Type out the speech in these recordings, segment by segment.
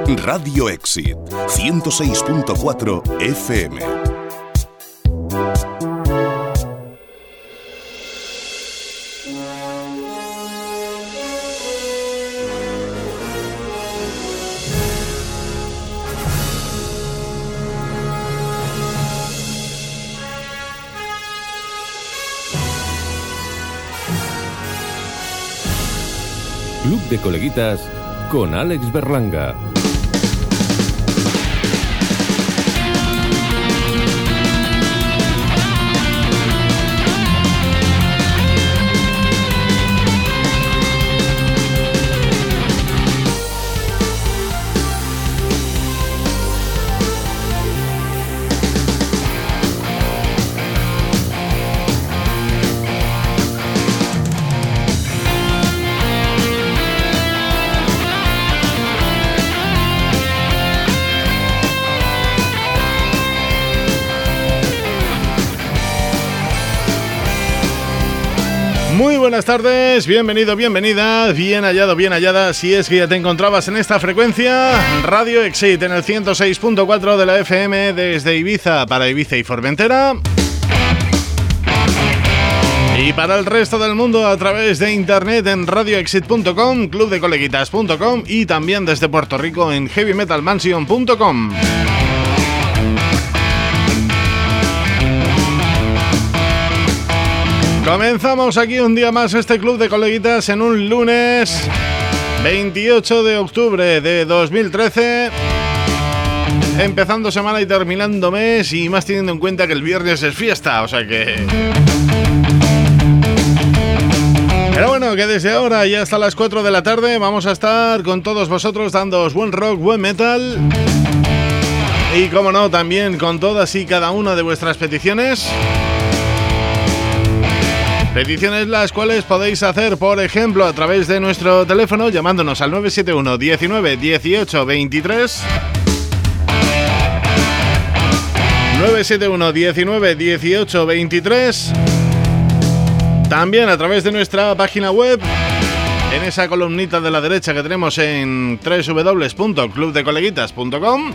Radio Exit 106.4 FM. Club de Coleguitas con Alex Berlanga. Muy buenas tardes, bienvenido, bienvenida, bien hallado, bien hallada. Si es que ya te encontrabas en esta frecuencia, Radio Exit en el 106.4 de la FM desde Ibiza para Ibiza y Formentera. Y para el resto del mundo a través de internet en radioexit.com, clubdecoleguitas.com y también desde Puerto Rico en heavymetalmansion.com. Comenzamos aquí un día más este Club de Coleguitas en un lunes 28 de octubre de 2013. Empezando semana y terminando mes, y más teniendo en cuenta que el viernes es fiesta, o sea que... Pero bueno, que desde ahora y hasta las 4 de la tarde vamos a estar con todos vosotros dándoos buen rock, buen metal. Y como no, también con todas y cada una de vuestras peticiones. Peticiones las cuales podéis hacer, por ejemplo, a través de nuestro teléfono, llamándonos al 971 19 18 23. 971 19 18 23. También a través de nuestra página web, en esa columnita de la derecha que tenemos en www.clubdecoleguitas.com.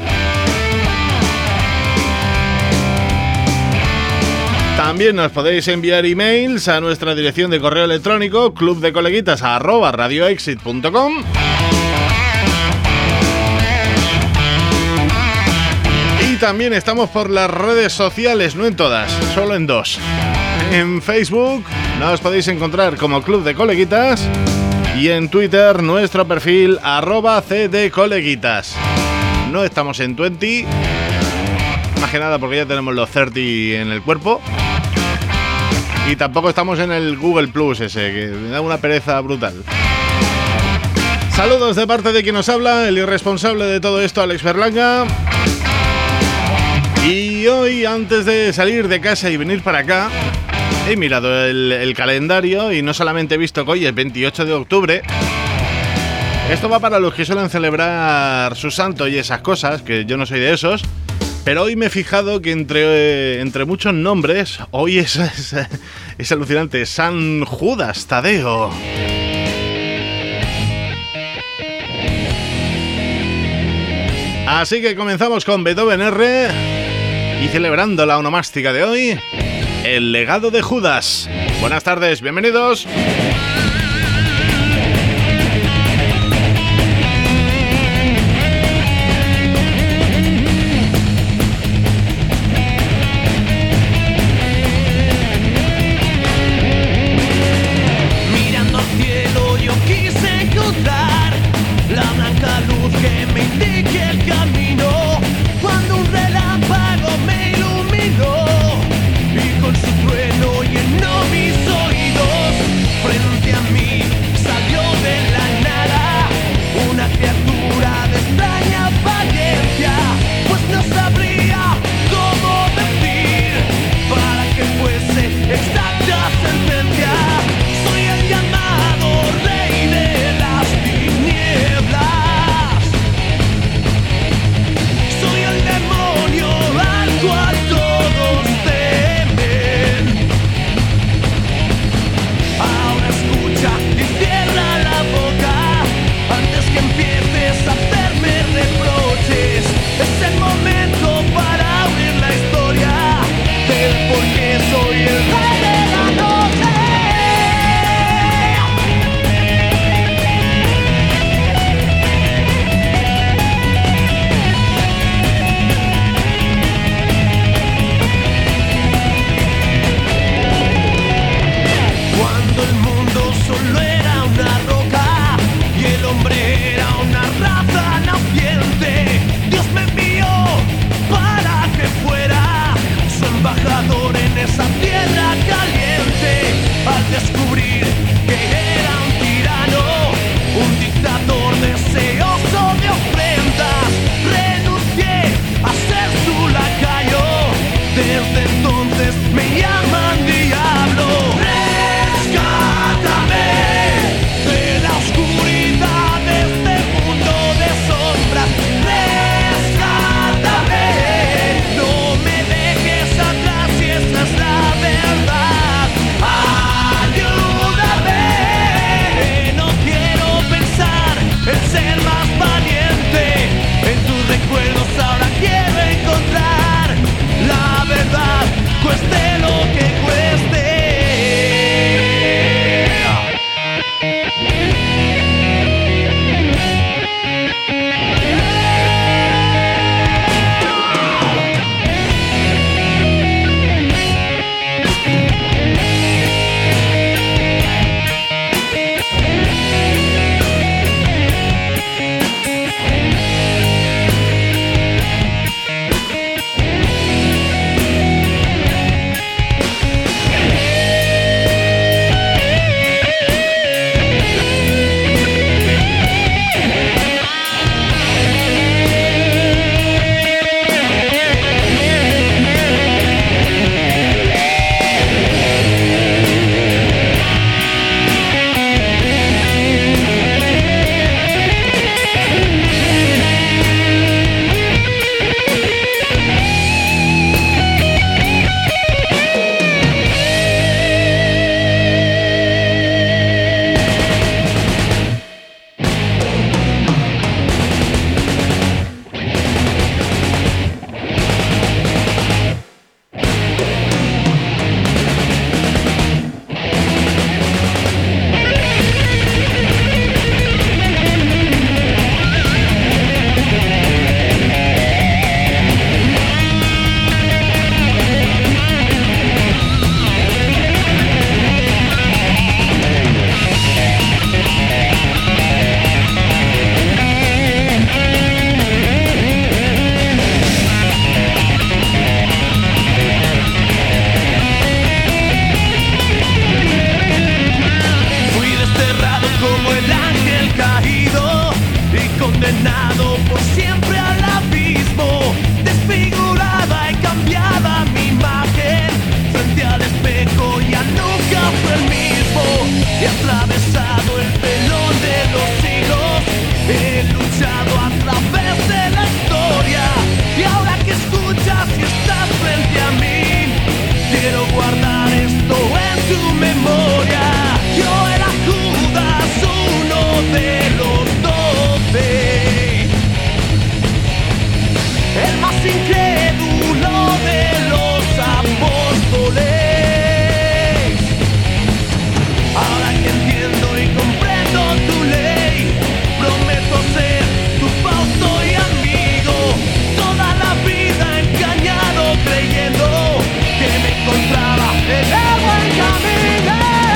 También nos podéis enviar emails a nuestra dirección de correo electrónico clubdecoleguitas@radioexit.com. Y también estamos por las redes sociales, no en todas, solo en dos. En Facebook nos podéis encontrar como Club de Coleguitas y en Twitter nuestro perfil @cdcoleguitas. No estamos en 20, más que nada porque ya tenemos los 30 en el cuerpo. Y tampoco estamos en el Google Plus ese, que me da una pereza brutal. Saludos de parte de quien nos habla, el irresponsable de todo esto, Alex Berlanga. Y hoy, antes de salir de casa y venir para acá, he mirado el calendario y no solamente he visto que hoy es 28 de octubre. Esto va para los que suelen celebrar su santo y esas cosas, que yo no soy de esos. Pero hoy me he fijado que entre muchos nombres, hoy es alucinante. San Judas Tadeo. Así que comenzamos con Beethoven R. Y celebrando la onomástica de hoy, el legado de Judas. Buenas tardes, bienvenidos. escuchado a través de la historia. Y ahora que escuchas y estás frente a mí, quiero guardar esto en tu memoria. Yo era Judas, uno de los 12, el más incrédulo de los apóstoles. Ahora que entiendo y comprendo tu ley, prometo ser tu Fausto y amigo. Toda la vida engañado creyendo que me encontraba en el buen camino.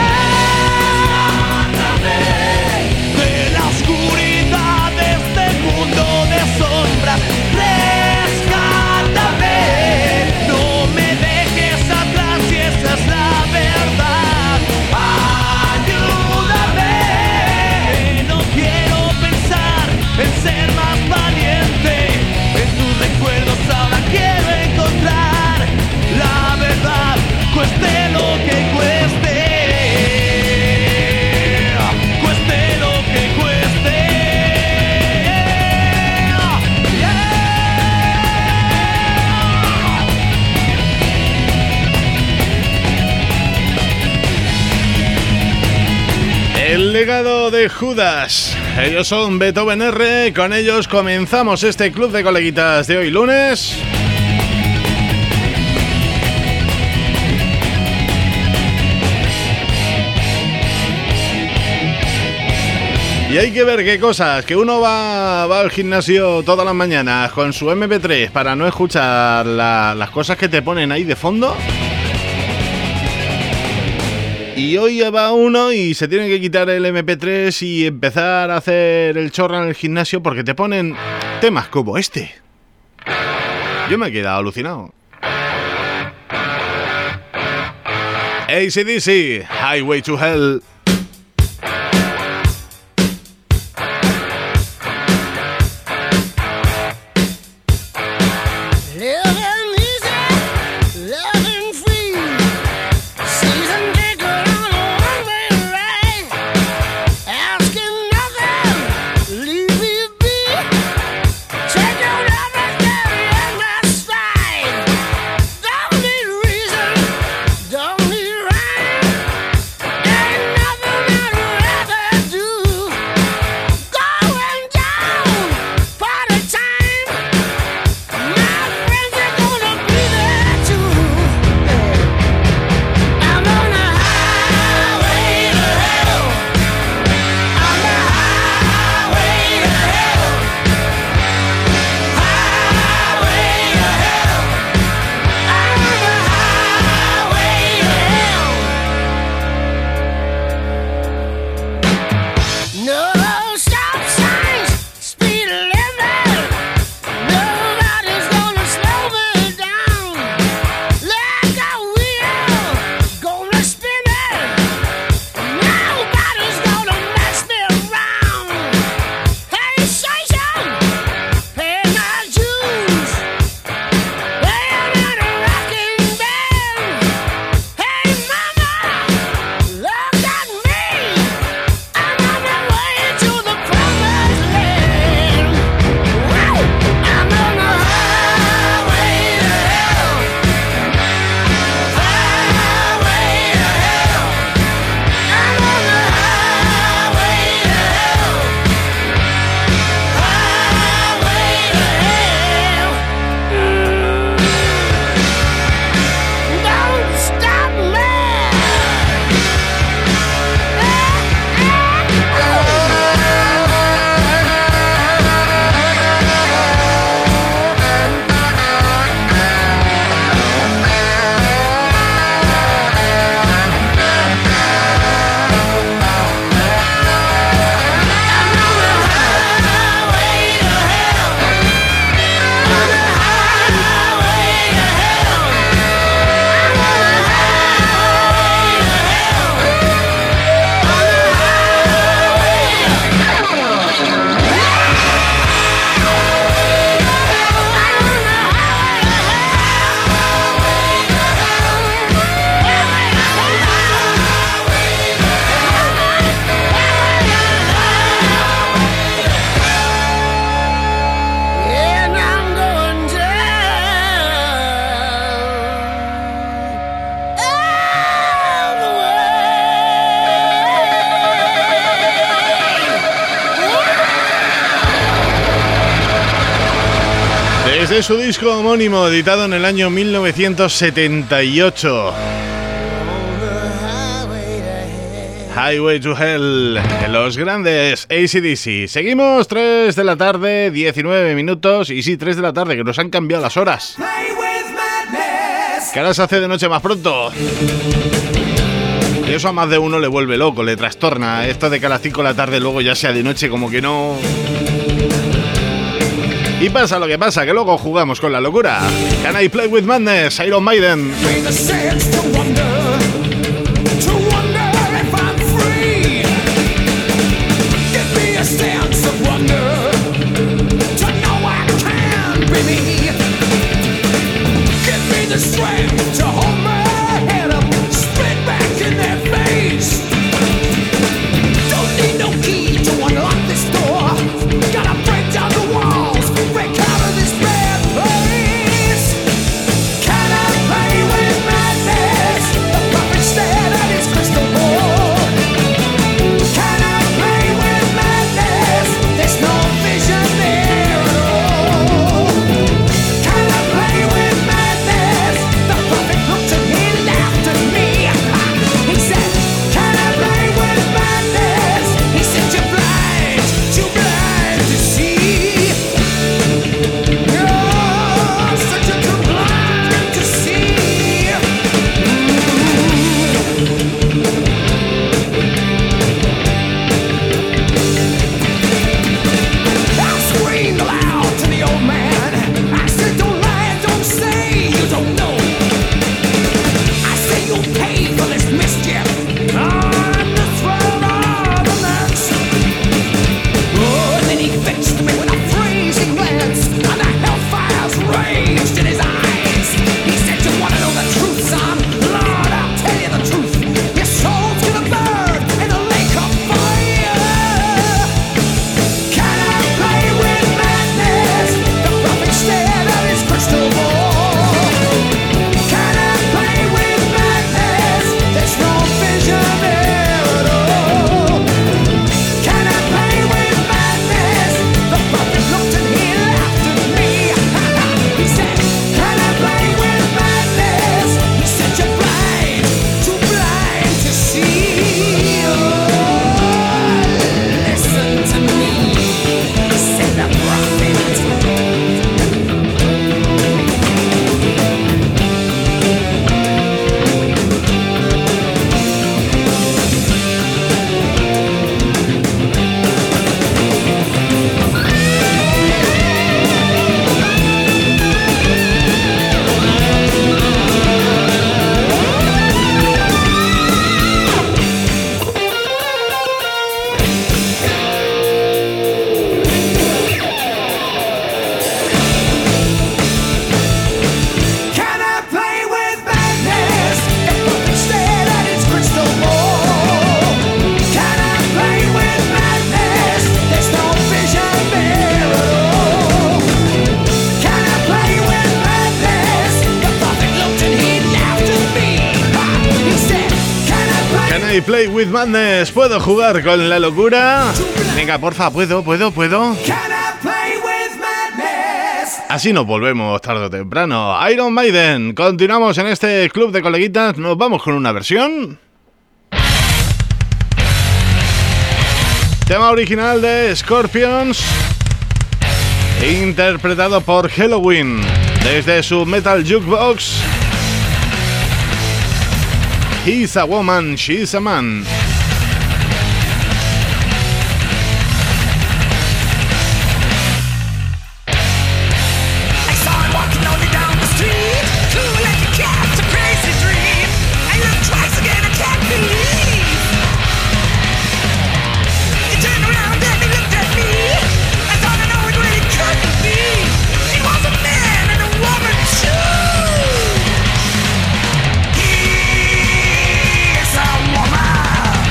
De la oscuridad de este mundo de sombras, rescátame. No me dejes atrás si esa es la verdad. Ayúdame. No quiero pensar en ser más valiente. En tus recuerdos ahora quiero encontrar la verdad, cueste lo que cueste. Cueste lo que cueste. El legado de Judas. Ellos son Beethoven R. Con ellos comenzamos este club de coleguitas de hoy lunes. Y hay que ver qué cosas, que uno va al gimnasio todas las mañanas con su MP3 para no escuchar las cosas que te ponen ahí de fondo. Y hoy va uno y se tiene que quitar el MP3 y empezar a hacer el chorro en el gimnasio porque te ponen temas como este. Yo me he quedado alucinado. AC/DC, Highway to Hell. Don't need rhyme, ain't nothing. Desde su disco homónimo, editado en el año 1978. Highway to Hell, de los grandes AC/DC. Seguimos, 3 de la tarde, 19 minutos. Y sí, 3 de la tarde, que nos han cambiado las horas. Que ahora se hace de noche más pronto. Y eso a más de uno le vuelve loco, le trastorna. Esto de que a las 5 de la tarde luego ya sea de noche, como que no... Y pasa lo que pasa, que luego jugamos con la locura. Can I Play With Madness? Iron Maiden. Strength to hold my head up, spit back in their face. Don't need no key to unlock this door. Gotta break down the walls, break out of this bad place. Can I play with madness? The puppet stared at his crystal ball. Can I play with madness? There's no vision there at all. Can I play with madness? The puppet looked and he laughed at me. He said, can I play with madness? He said, you're blind to see. You're such a too blind to see. I screamed aloud to the old man. I said, don't lie, don't say you don't know. I say you'll pay for this mischief on the throne of the lands. Oh, and then he fixed me with a freezing glance, and the hellfires raged in his eyes. He said, you wanna know the truth, son? Lord, I'll tell you the truth. Your soul's gonna burn in a lake of fire. Can I play with madness? The prophet stared at his crystal ball. Can I play with madness? There's no vision there at all. Can I play with madness? The prophet looked and he laughed at me. He said, can I play with madness? He said, you're blind, too blind to see. Oh, listen to me, said the prophet. Can I play with madness? The puppet stared at its crystal ball. Can I play with madness? There's no vision there at all. Can I play with madness? The puppet looked and he laughed at me. He said, can I play? Can I Play With Madness? ¿Puedo jugar con la locura? Venga, porfa, ¿puedo? Can I play with madness? Así nos volvemos tarde o temprano. Iron Maiden. Continuamos en este club de coleguitas. Nos vamos con una versión. Tema original de Scorpions, interpretado por Helloween desde su Metal Jukebox. He's a woman, she's a man. I saw him walking only down the street, cool like a cat, a crazy dream. I looked twice again, I can't believe. He turned around and he looked at me. I thought I know it really couldn't be. He was a man and a woman too. He's a woman.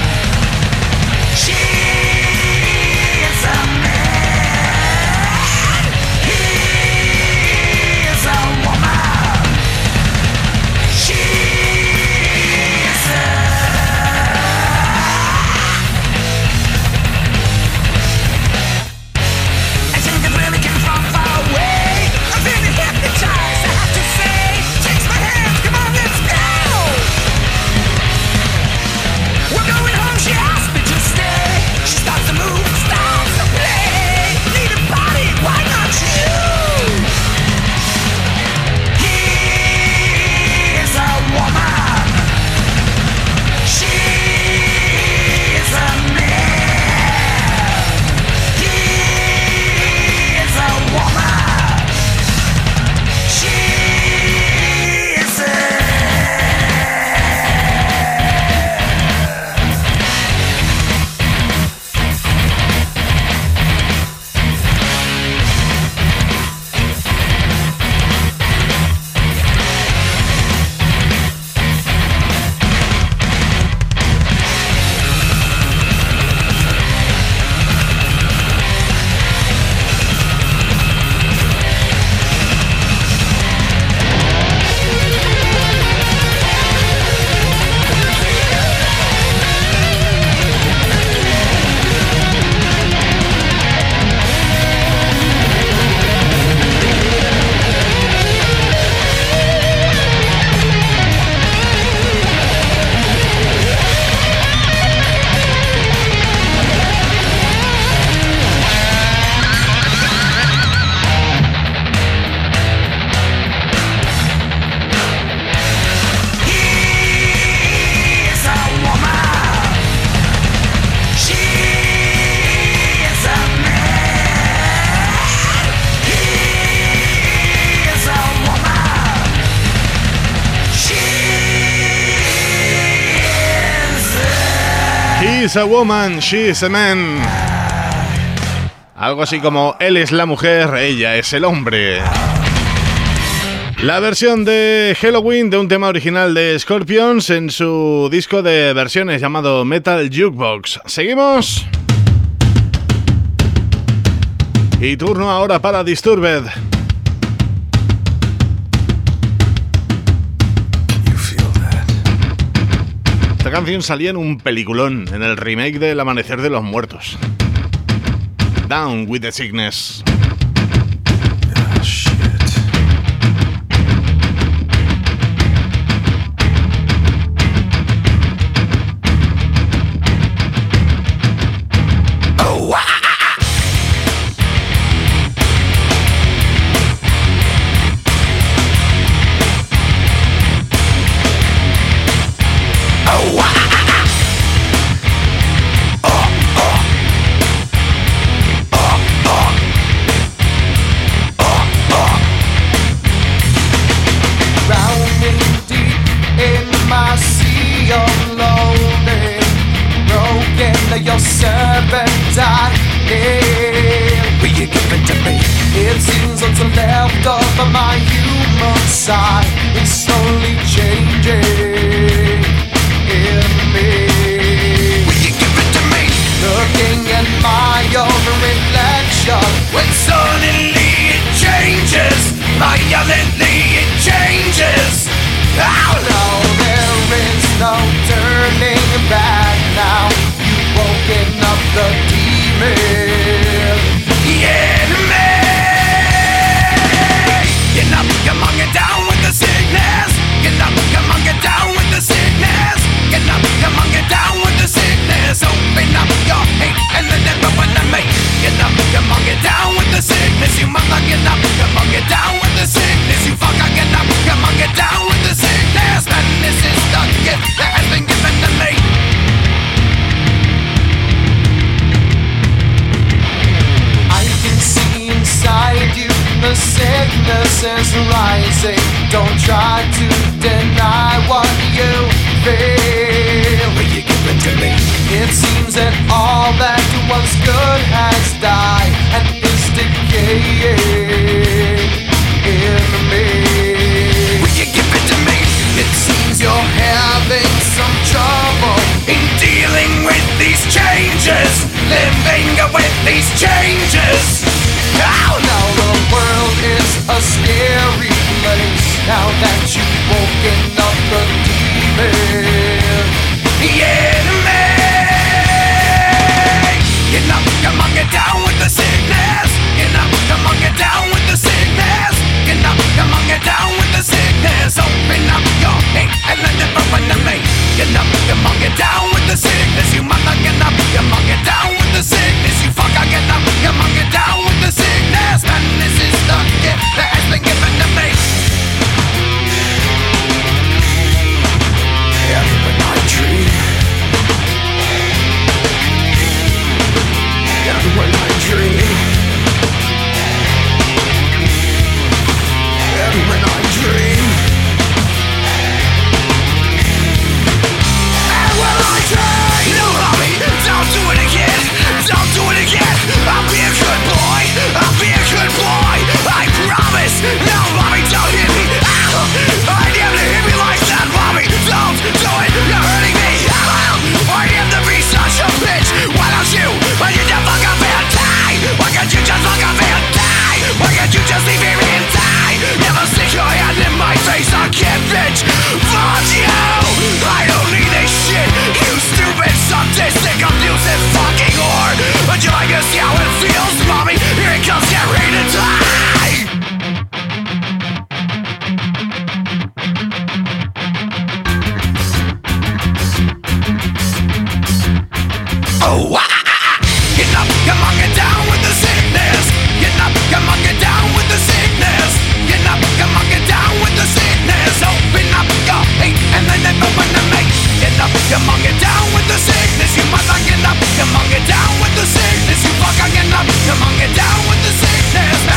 He's a woman, she's a man. Algo así como él es la mujer, ella es el hombre. La versión de Halloween de un tema original de Scorpions en su disco de versiones llamado Metal Jukebox. ¿Seguimos? Y turno ahora para Disturbed. Esta canción salía en un peliculón, en el remake del Amanecer de los Muertos. Down with the Sickness.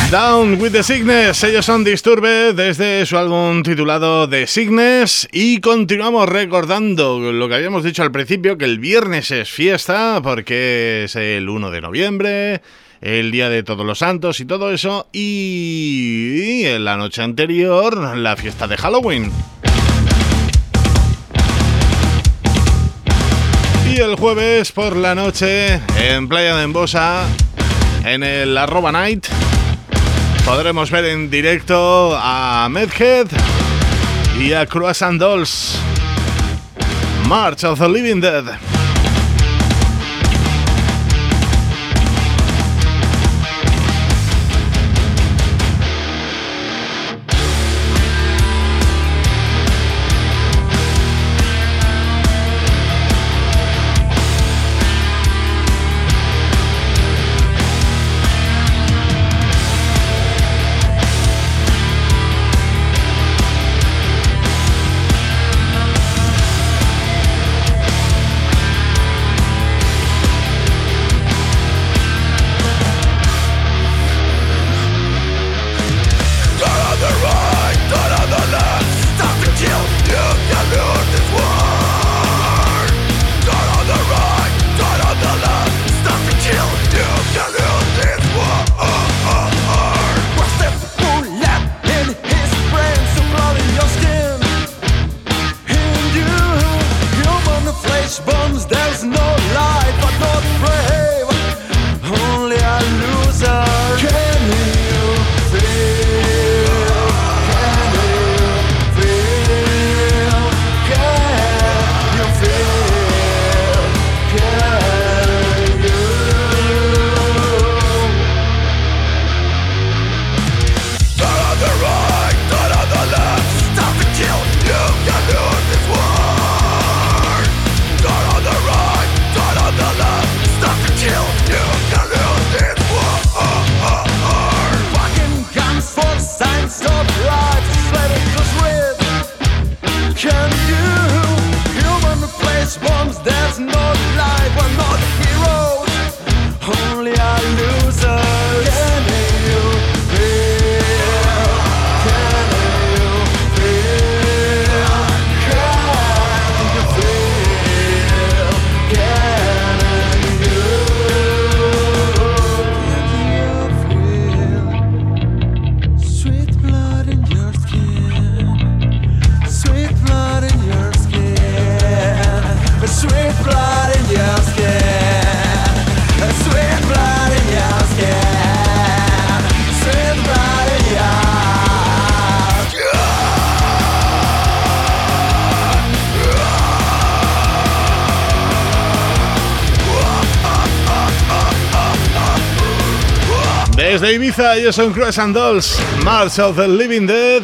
Down with the Sickness, ellos son Disturbed desde su álbum titulado The Sickness y continuamos recordando lo que habíamos dicho al principio, que el viernes es fiesta porque es el 1 de noviembre, el Día de Todos los Santos y todo eso, y en la noche anterior la fiesta de Halloween. Y el jueves por la noche en Playa de Embosa, en el @night, podremos ver en directo a Medhead y a Croissant Dolls. March of the Living Dead. Desde Ibiza, ellos son Croissant Dolls, March of the Living Dead.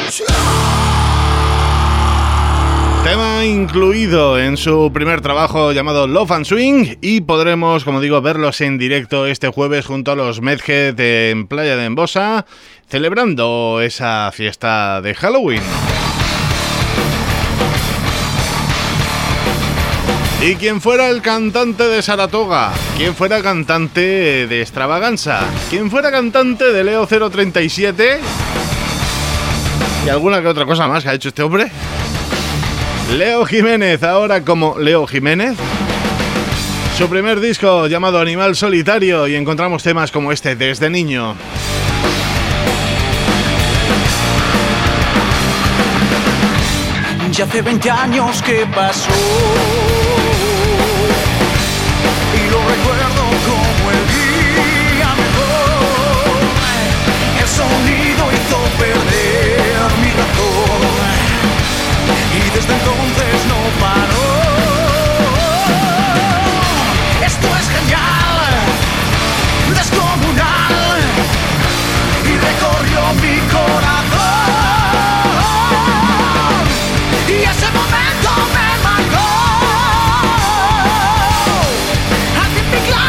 Tema incluido en su primer trabajo llamado Love and Swing, y podremos, como digo, verlos en directo este jueves junto a los Medhead en Playa de Embosa, celebrando esa fiesta de Halloween. Y quien fuera el cantante de Saratoga, quien fuera cantante de Extravaganza, quien fuera cantante de Leo 037 y alguna que otra cosa más que ha hecho este hombre, Leo Jiménez, ahora como Leo Jiménez. Su primer disco llamado Animal Solitario, y encontramos temas como este, Desde Niño. Ya hace 20 años que pasó y lo recuerdo como el día mejor. El sonido hizo perder mi razón y desde entonces no paró. Esto es genial, descomunal, y recorrió mi corazón. Y ese momento me marcó. I can be glad.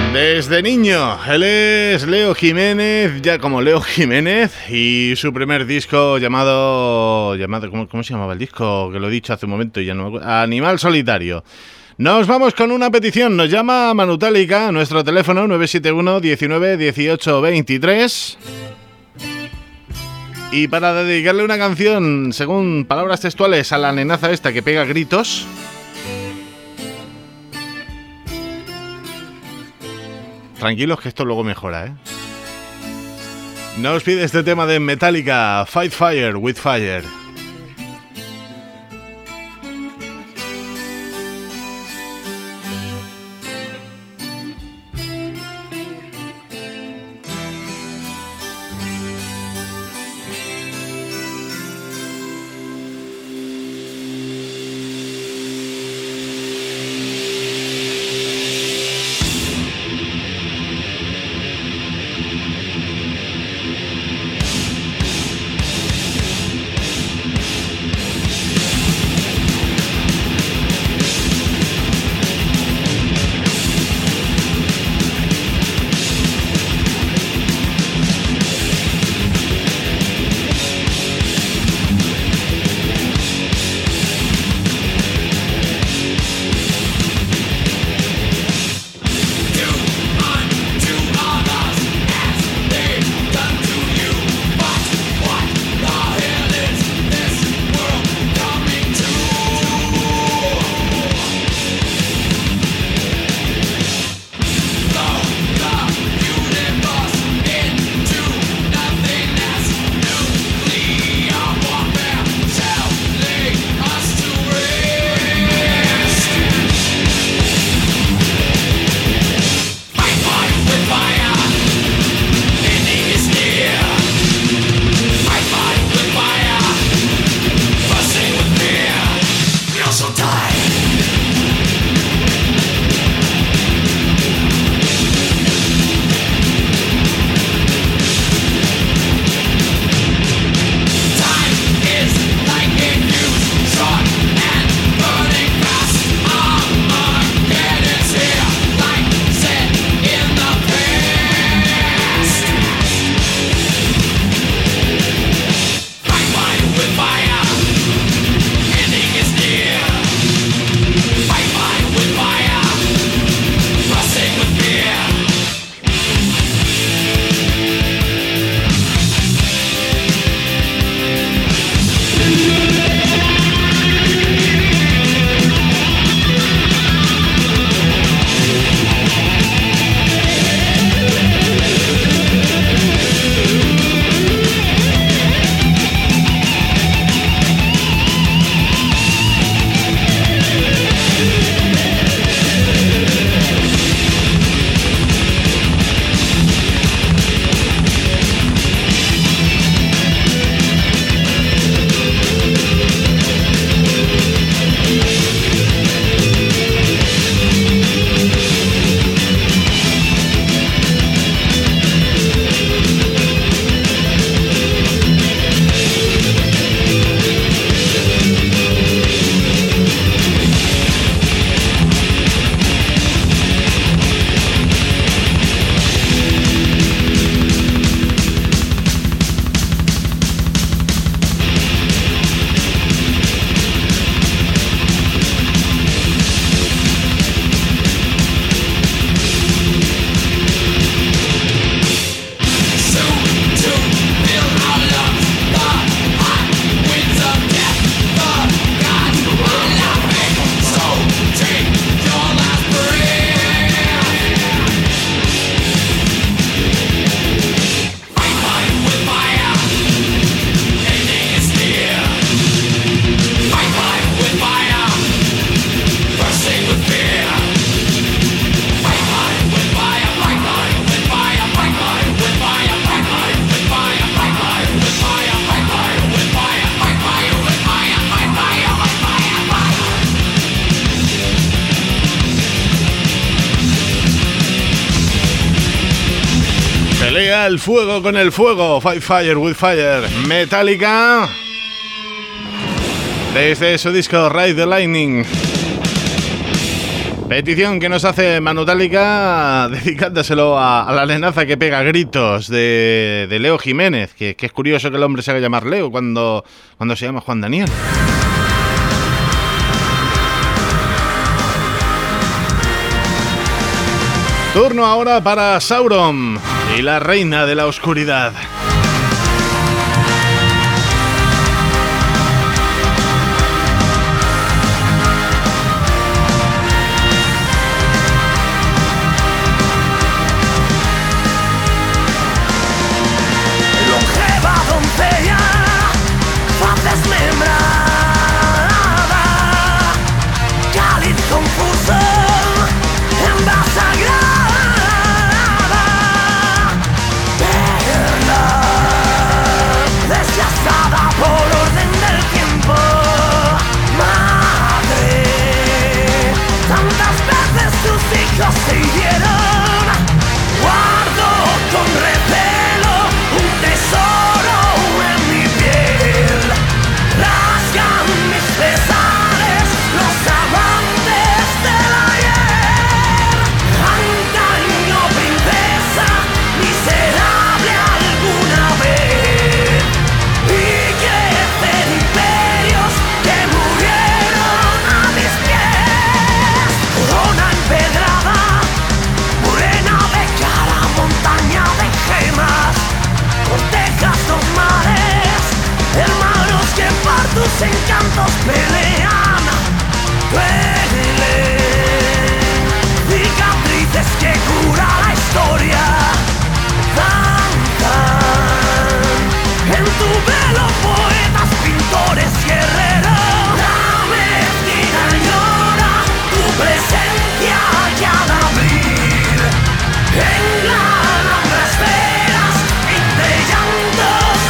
Desde niño, él es Leo Jiménez, ya como Leo Jiménez, y su primer disco llamado ¿cómo se llamaba el disco? Que lo he dicho hace un momento y ya no me acuerdo. Animal Solitario. Nos vamos con una petición, nos llama Manutálica a nuestro teléfono 971 19 18 23. Y para dedicarle una canción, según palabras textuales, a la nenaza esta que pega gritos. Tranquilos que esto luego mejora, ¿eh? Nos pide este tema de Metallica, Fight Fire with Fire. Pelea el fuego con el fuego. Fight Fire with Fire. Metallica. Desde su disco Ride the Lightning. Petición que nos hace Manutálica dedicándoselo a la nenaza que pega gritos de Leo Jiménez, que es curioso que el hombre se haga llamar Leo cuando se llama Juan Daniel. Turno ahora para Sauron y la reina de la oscuridad. Encantos pelean, duelen, cicatrices que cura la historia, danzan en tu velo poetas, pintores, guerreros. La mezquina llora tu presencia y al abrir en la alhambra esperas entre llantos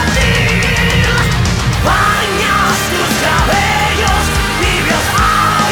aguatil. Bañas tus cabellos tibios a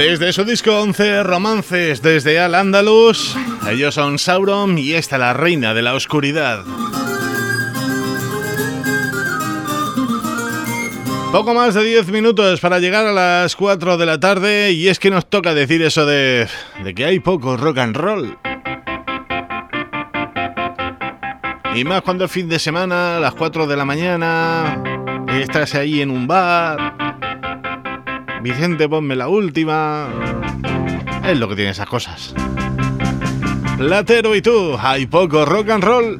Desde su disco 11 Romances desde Al-Ándalus, ellos son Sauron y esta la reina de la oscuridad. Poco más de 10 minutos para llegar a las 4 de la tarde y es que nos toca decir eso de que hay poco rock and roll. Y más cuando es fin de semana, a las 4 de la mañana, estás ahí en un bar. Vicente, ponme la última. Es lo que tiene esas cosas. Platero y tú, hay poco rock and roll.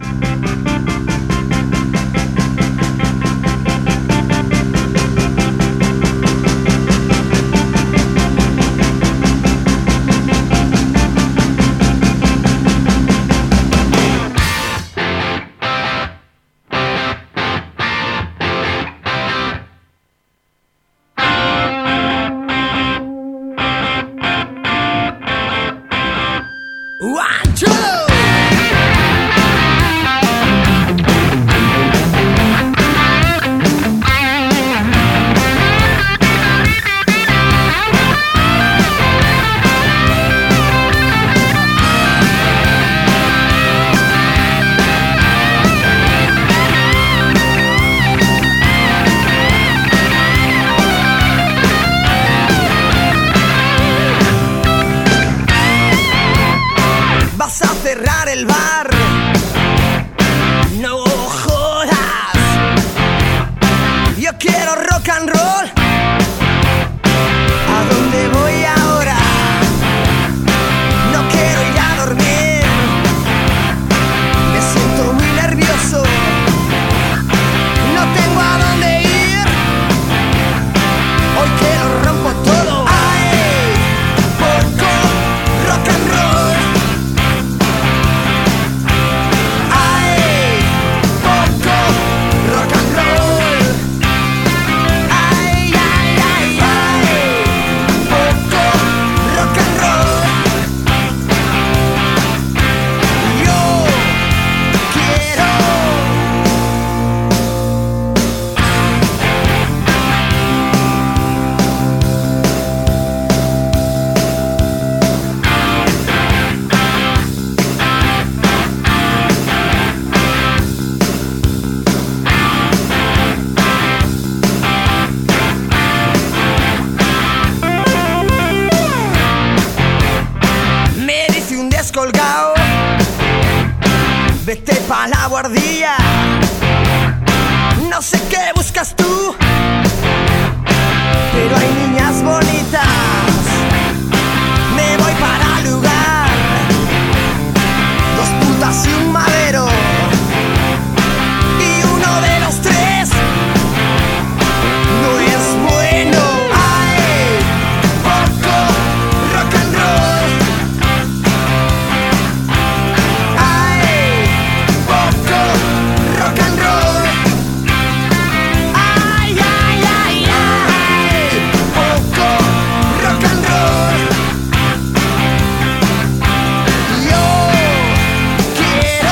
Quiero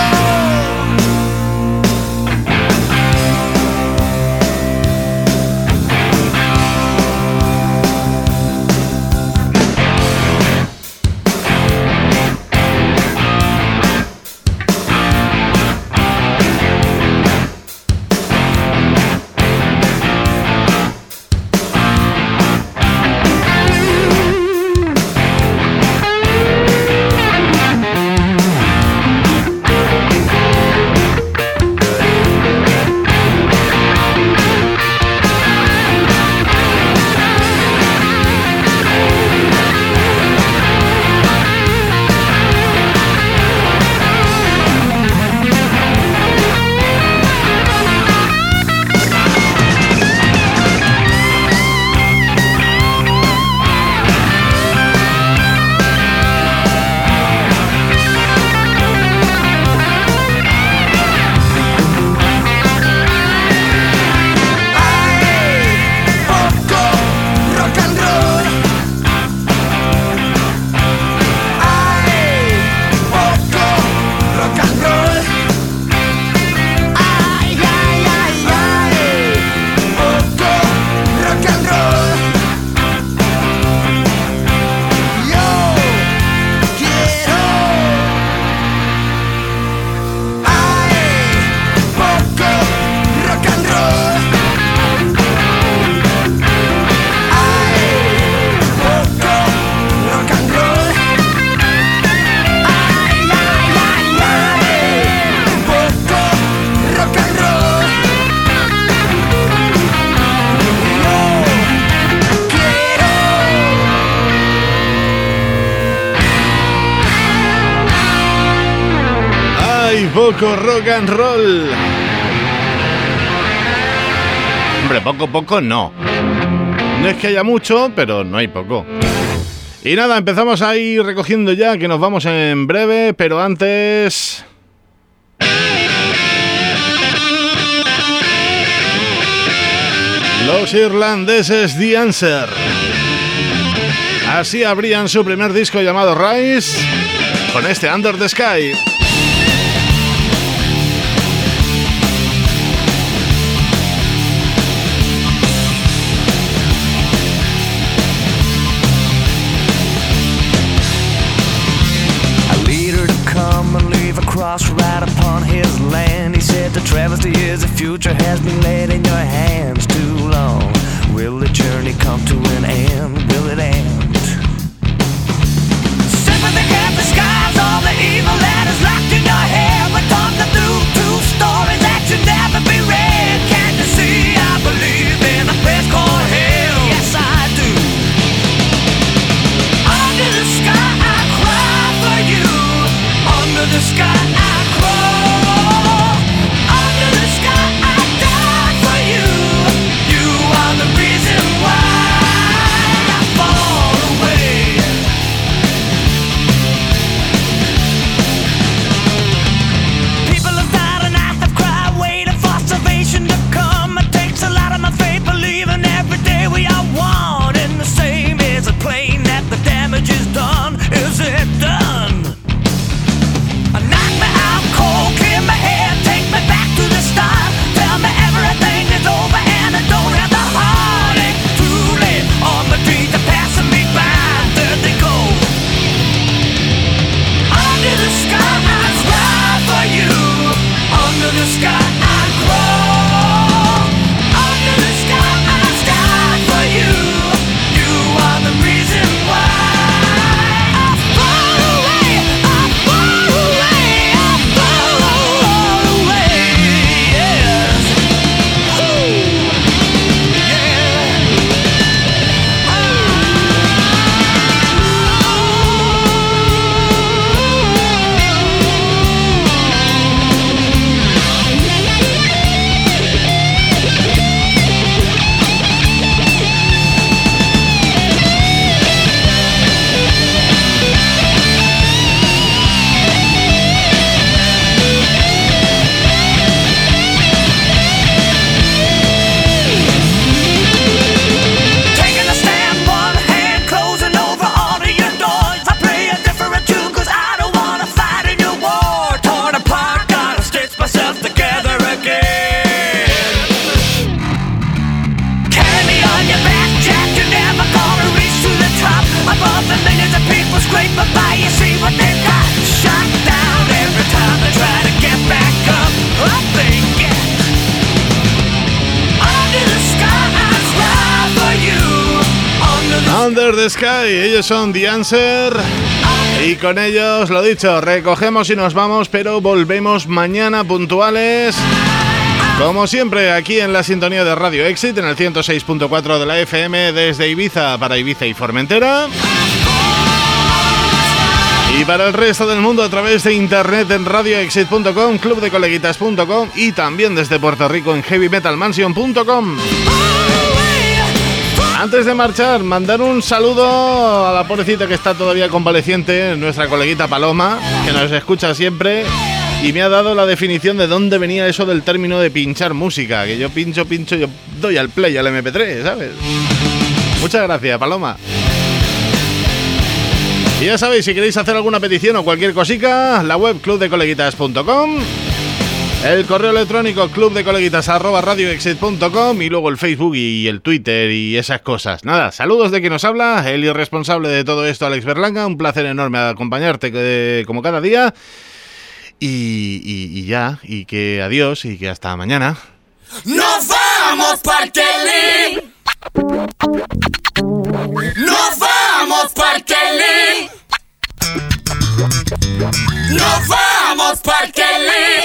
poco rock and roll. Hombre, poco no. No es que haya mucho, pero no hay poco. Y nada, empezamos a ir recogiendo ya, que nos vamos en breve, pero antes... Los irlandeses The Answer. Así abrían su primer disco llamado Rise, con este Under the Sky. Right upon his land, he said the travesty is the future has been laid in your hands too long. Will the journey come to an end? Will it end? Sympathy kept the skies, all the evil that is locked in your head. We're talking through two stories that should never be read. Can't you see I believe in a place called hell? Yes I do. Under the sky I cry for you. Under the sky Under the Sky, ellos son The Answer. Y con ellos, lo dicho, recogemos y nos vamos, pero volvemos mañana puntuales. Como siempre, aquí en la sintonía de Radio Exit, en el 106.4 de la FM, desde Ibiza para Ibiza y Formentera. Y para el resto del mundo a través de internet en radioexit.com, clubdecoleguitas.com y también desde Puerto Rico en heavymetalmansion.com. Antes de marchar, mandar un saludo a la pobrecita que está todavía convaleciente, nuestra coleguita Paloma, que nos escucha siempre y me ha dado la definición de dónde venía eso del término de pinchar música, que yo pincho, yo doy al play al MP3, ¿sabes? Muchas gracias, Paloma. Y ya sabéis, si queréis hacer alguna petición o cualquier cosica, la web clubdecoleguitas.com, el correo electrónico clubdecoleguitas@radioexit.com y luego el Facebook y el Twitter y esas cosas. Nada, saludos de quien nos habla, el irresponsable de todo esto, Alex Berlanga. Un placer enorme acompañarte como cada día. Y ya, y que adiós y que hasta mañana. Nos vamos, Parkelly. Nos vamos, Parkelly. Nos vamos, Parkelly.